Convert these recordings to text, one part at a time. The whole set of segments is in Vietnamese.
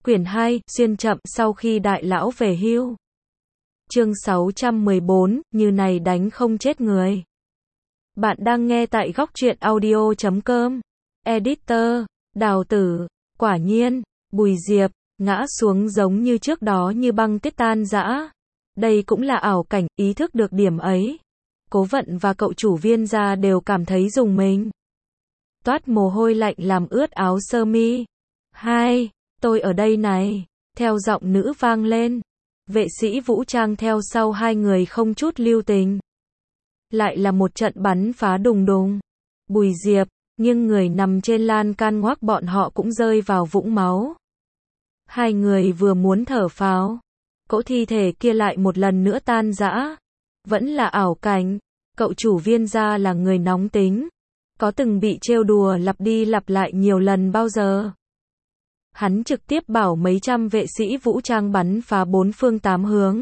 Quyển 2, xuyên chậm sau khi đại lão về hưu. Chương 614, như này đánh không chết người. Bạn đang nghe tại góc truyện audio.com. Editor, Đào Tử, quả nhiên, Bùi Diệp, ngã xuống giống như trước đó như băng tuyết tan rã. Đây cũng là ảo cảnh, ý thức được điểm ấy. Cố Vận và cậu chủ Viên gia đều cảm thấy rùng mình. Toát mồ hôi lạnh làm ướt áo sơ mi. Hai, tôi ở đây này, theo giọng nữ vang lên. Vệ sĩ vũ trang theo sau hai người không chút lưu tình. Lại là một trận bắn phá đùng đùng. Bùi Diệp, nghiêng người nằm trên lan can ngoác bọn họ cũng rơi vào vũng máu. Hai người vừa muốn thở phào. Cỗ thi thể kia lại một lần nữa tan rã. Vẫn là ảo cảnh. Cậu chủ Viên gia là người nóng tính. Có từng bị trêu đùa lặp đi lặp lại nhiều lần bao giờ. Hắn trực tiếp bảo mấy trăm vệ sĩ vũ trang bắn phá bốn phương tám hướng.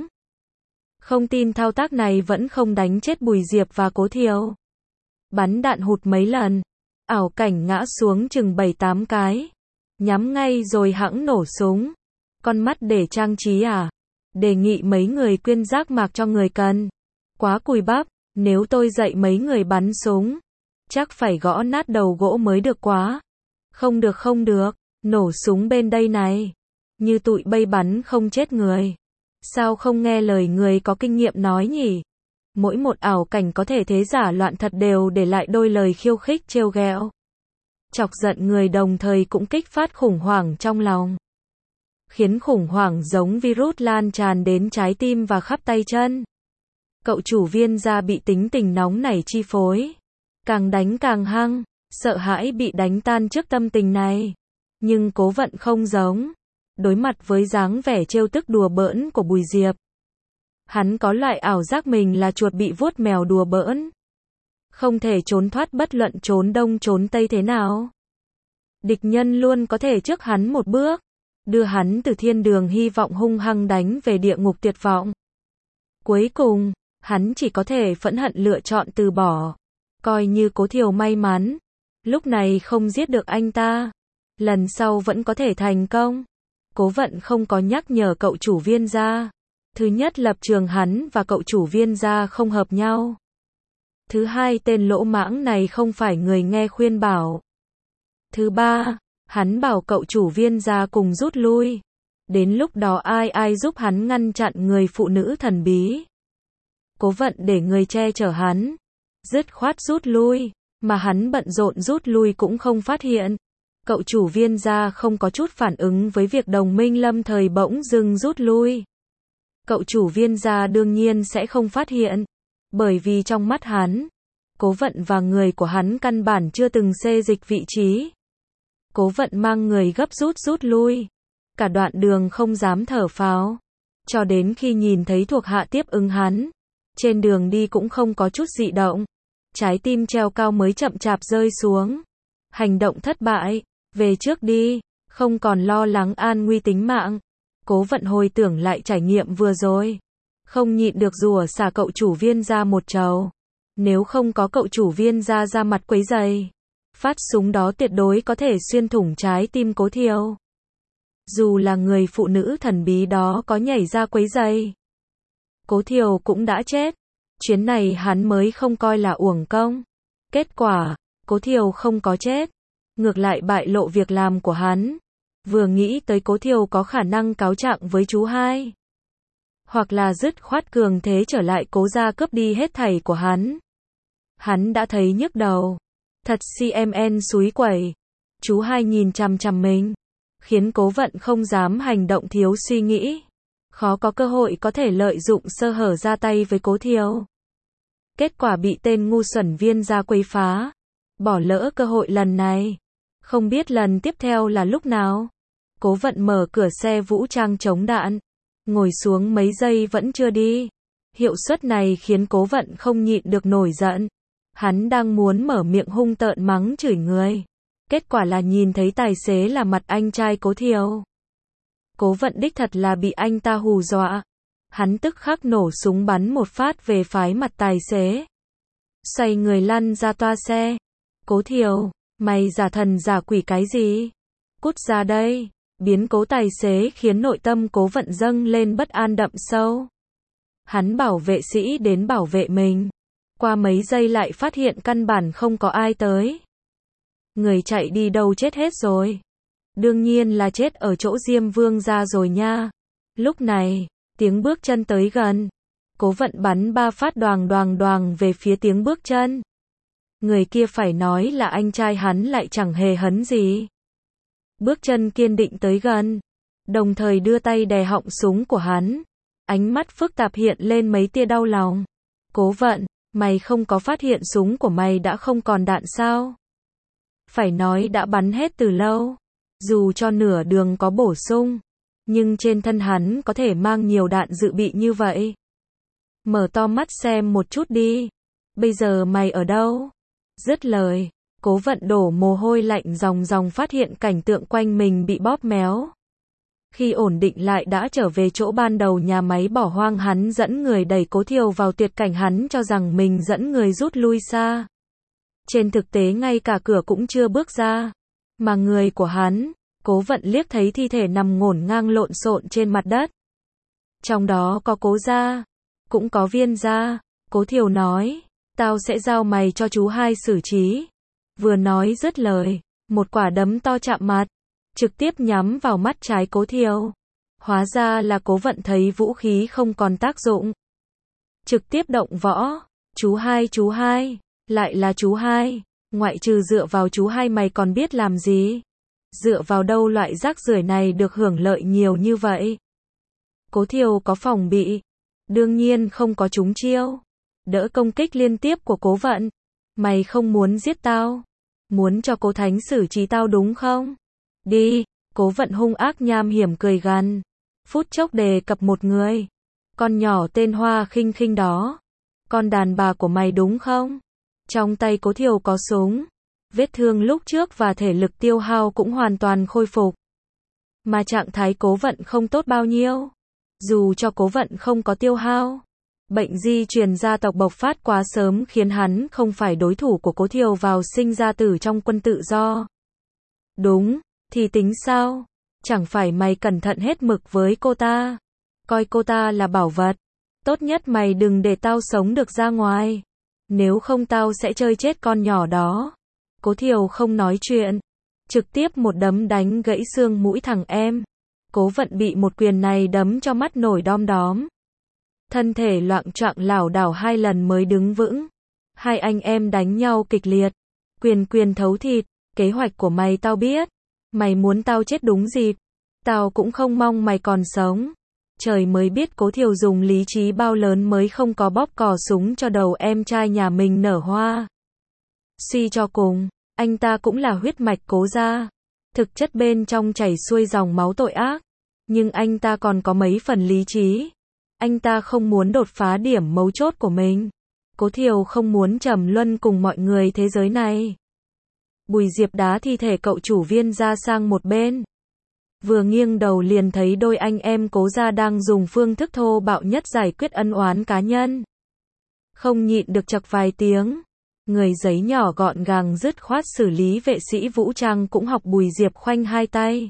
Không tin thao tác này vẫn không đánh chết Bùi Diệp và Cố Thiều. Bắn đạn hụt mấy lần. Ảo cảnh ngã xuống chừng 7-8 cái. Nhắm ngay rồi hẵng nổ súng. Con mắt để trang trí à? Đề nghị mấy người quyên giác mạc cho người cần. Quá cùi bắp, nếu tôi dạy mấy người bắn súng, chắc phải gõ nát đầu gỗ mới được quá. Không được không được, nổ súng bên đây này. Như tụi bay bắn không chết người. Sao không nghe lời người có kinh nghiệm nói nhỉ? Mỗi một ảo cảnh có thể thế giả loạn thật đều để lại đôi lời khiêu khích trêu ghẹo. Chọc giận người đồng thời cũng kích phát khủng hoảng trong lòng. Khiến khủng hoảng giống virus lan tràn đến trái tim và khắp tay chân. Cậu chủ Viên gia bị tính tình nóng nảy chi phối. Càng đánh càng hăng, sợ hãi bị đánh tan trước tâm tình này. Nhưng Cố Vận không giống. Đối mặt với dáng vẻ trêu tức đùa bỡn của Bùi Diệp, hắn có loại ảo giác mình là chuột bị vuốt mèo đùa bỡn. Không thể trốn thoát bất luận trốn đông trốn tây thế nào. Địch nhân luôn có thể trước hắn một bước, đưa hắn từ thiên đường hy vọng hung hăng đánh về địa ngục tuyệt vọng. Cuối cùng, hắn chỉ có thể phẫn hận lựa chọn từ bỏ. Coi như Cố Thiều may mắn, lúc này không giết được anh ta, lần sau vẫn có thể thành công. Cố Vận không có nhắc nhở cậu chủ Viên gia. Thứ nhất, lập trường hắn và cậu chủ Viên gia không hợp nhau. Thứ hai, tên lỗ mãng này không phải người nghe khuyên bảo. Thứ ba, hắn bảo cậu chủ Viên gia cùng rút lui. Đến lúc đó ai giúp hắn ngăn chặn người phụ nữ thần bí. Cố Vận để người che chở hắn, dứt khoát rút lui, mà hắn bận rộn rút lui cũng không phát hiện. Cậu chủ Viên gia không có chút phản ứng với việc đồng minh lâm thời bỗng dưng rút lui. Cậu chủ Viên gia đương nhiên sẽ không phát hiện, bởi vì trong mắt hắn, Cố Vận và người của hắn căn bản chưa từng xê dịch vị trí. Cố Vận mang người gấp rút lui, cả đoạn đường không dám thở phào, cho đến khi nhìn thấy thuộc hạ tiếp ứng hắn, trên đường đi cũng không có chút dị động, trái tim treo cao mới chậm chạp rơi xuống. Hành động thất bại, về trước đi, không còn lo lắng an nguy tính mạng. Cố Vận hồi tưởng lại trải nghiệm vừa rồi, không nhịn được rủa xả cậu chủ Viên gia một trầu. Nếu không có cậu chủ Viên gia ra mặt quấy rầy, phát súng đó tuyệt đối có thể xuyên thủng trái tim Cố Thiều. Dù là người phụ nữ thần bí đó có nhảy ra quấy rầy, Cố Thiều cũng đã chết. Chuyến này hắn mới không coi là uổng công. Kết quả, Cố Thiều không có chết, ngược lại bại lộ việc làm của hắn. Vừa nghĩ tới Cố Thiều có khả năng cáo trạng với chú hai, hoặc là dứt khoát cường thế trở lại Cố gia cướp đi hết thảy của hắn, hắn đã thấy nhức đầu. Thật CMN xúi quẩy. Chú hai nhìn chằm chằm mình, khiến Cố Vận không dám hành động thiếu suy nghĩ. Khó có cơ hội có thể lợi dụng sơ hở ra tay với Cố Thiều. Kết quả bị tên ngu xuẩn Viên gia quấy phá. Bỏ lỡ cơ hội lần này, không biết lần tiếp theo là lúc nào. Cố Vận mở cửa xe vũ trang chống đạn, ngồi xuống mấy giây vẫn chưa đi. Hiệu suất này khiến Cố Vận không nhịn được nổi giận. Hắn đang muốn mở miệng hung tợn mắng chửi người, kết quả là nhìn thấy tài xế là mặt anh trai Cố Thiều. Cố Vận đích thật là bị anh ta hù dọa. Hắn tức khắc nổ súng bắn một phát về phái mặt tài xế. Xoay người lăn ra toa xe. Cố Thiều, mày giả thần giả quỷ cái gì? Cút ra đây. Biến cố tài xế khiến nội tâm Cố Vận dâng lên bất an đậm sâu. Hắn bảo vệ sĩ đến bảo vệ mình. Qua mấy giây lại phát hiện căn bản không có ai tới. Người chạy đi đâu chết hết rồi. Đương nhiên là chết ở chỗ Diêm Vương gia rồi nha. Lúc này, tiếng bước chân tới gần. Cố Vận bắn 3 phát đoàng đoàng đoàng về phía tiếng bước chân. Người kia phải nói là anh trai hắn lại chẳng hề hấn gì. Bước chân kiên định tới gần, đồng thời đưa tay đè họng súng của hắn. Ánh mắt phức tạp hiện lên mấy tia đau lòng. Cố Vận, mày không có phát hiện súng của mày đã không còn đạn sao? Phải nói đã bắn hết từ lâu. Dù cho nửa đường có bổ sung, nhưng trên thân hắn có thể mang nhiều đạn dự bị như vậy. Mở to mắt xem một chút đi. Bây giờ mày ở đâu? Dứt lời, Cố Vận đổ mồ hôi lạnh ròng ròng phát hiện cảnh tượng quanh mình bị bóp méo. Khi ổn định lại đã trở về chỗ ban đầu nhà máy bỏ hoang, hắn dẫn người đẩy Cố Thiều vào tuyệt cảnh, hắn cho rằng mình dẫn người rút lui xa. Trên thực tế ngay cả cửa cũng chưa bước ra. Mà người của hắn, Cố Vận liếc thấy thi thể nằm ngổn ngang lộn xộn trên mặt đất. Trong đó có Cố gia, cũng có Viên gia. Cố Thiều nói, tao sẽ giao mày cho chú hai xử trí. Vừa nói dứt lời, một quả đấm to chạm mặt, trực tiếp nhắm vào mắt trái Cố Thiều. Hóa ra là Cố Vận thấy vũ khí không còn tác dụng, trực tiếp động võ. Chú hai, lại là chú hai. Ngoại trừ dựa vào chú hai mày còn biết làm gì? Dựa vào đâu loại rác rưởi này được hưởng lợi nhiều như vậy? Cố Thiều có phòng bị, đương nhiên không có trúng chiêu. Đỡ công kích liên tiếp của Cố Vận. Mày không muốn giết tao, muốn cho Cố Thánh xử trí tao đúng không? Đi. Cố Vận hung ác nham hiểm cười gằn. Phút chốc đề cập một người. Con nhỏ tên Hoa Khinh Khinh đó. Con đàn bà của mày đúng không? Trong tay Cố Thiều có súng. Vết thương lúc trước và thể lực tiêu hao cũng hoàn toàn khôi phục. Mà trạng thái Cố Vận không tốt bao nhiêu. Dù cho Cố Vận không có tiêu hao, bệnh di truyền gia tộc bộc phát quá sớm khiến hắn không phải đối thủ của Cố Thiều vào sinh ra tử trong quân tự do. Đúng, thì tính sao? Chẳng phải mày cẩn thận hết mực với cô ta, coi cô ta là bảo vật. Tốt nhất mày đừng để tao sống được ra ngoài. Nếu không tao sẽ chơi chết con nhỏ đó. Cố Thiều không nói chuyện, trực tiếp một đấm đánh gãy xương mũi thằng em. Cố Vận bị một quyền này đấm cho mắt nổi đom đóm. Thân thể loạng choạng lảo đảo 2 lần mới đứng vững. Hai anh em đánh nhau kịch liệt. Quyền thấu thịt. Kế hoạch của mày tao biết. Mày muốn tao chết đúng dịp. Tao cũng không mong mày còn sống. Trời mới biết Cố Thiều dùng lý trí bao lớn mới không có bóp cò súng cho đầu em trai nhà mình nở hoa. Suy cho cùng, anh ta cũng là huyết mạch Cố gia. Thực chất bên trong chảy xuôi dòng máu tội ác. Nhưng anh ta còn có mấy phần lý trí. Anh ta không muốn đột phá điểm mấu chốt của mình. Cố Thiều không muốn trầm luân cùng mọi người thế giới này. Bùi Diệp đá thi thể cậu chủ Viên ra sang một bên. Vừa nghiêng đầu liền thấy đôi anh em Cố gia đang dùng phương thức thô bạo nhất giải quyết ân oán cá nhân. Không nhịn được chậc vài tiếng. Người giấy nhỏ gọn gàng dứt khoát xử lý. Vệ sĩ vũ trang cũng học Bùi Diệp khoanh hai tay.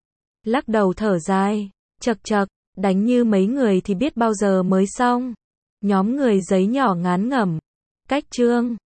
Lắc đầu thở dài. Chậc chậc, đánh như mấy người thì biết bao giờ mới xong. Nhóm người giấy nhỏ ngán ngẩm. Cách chương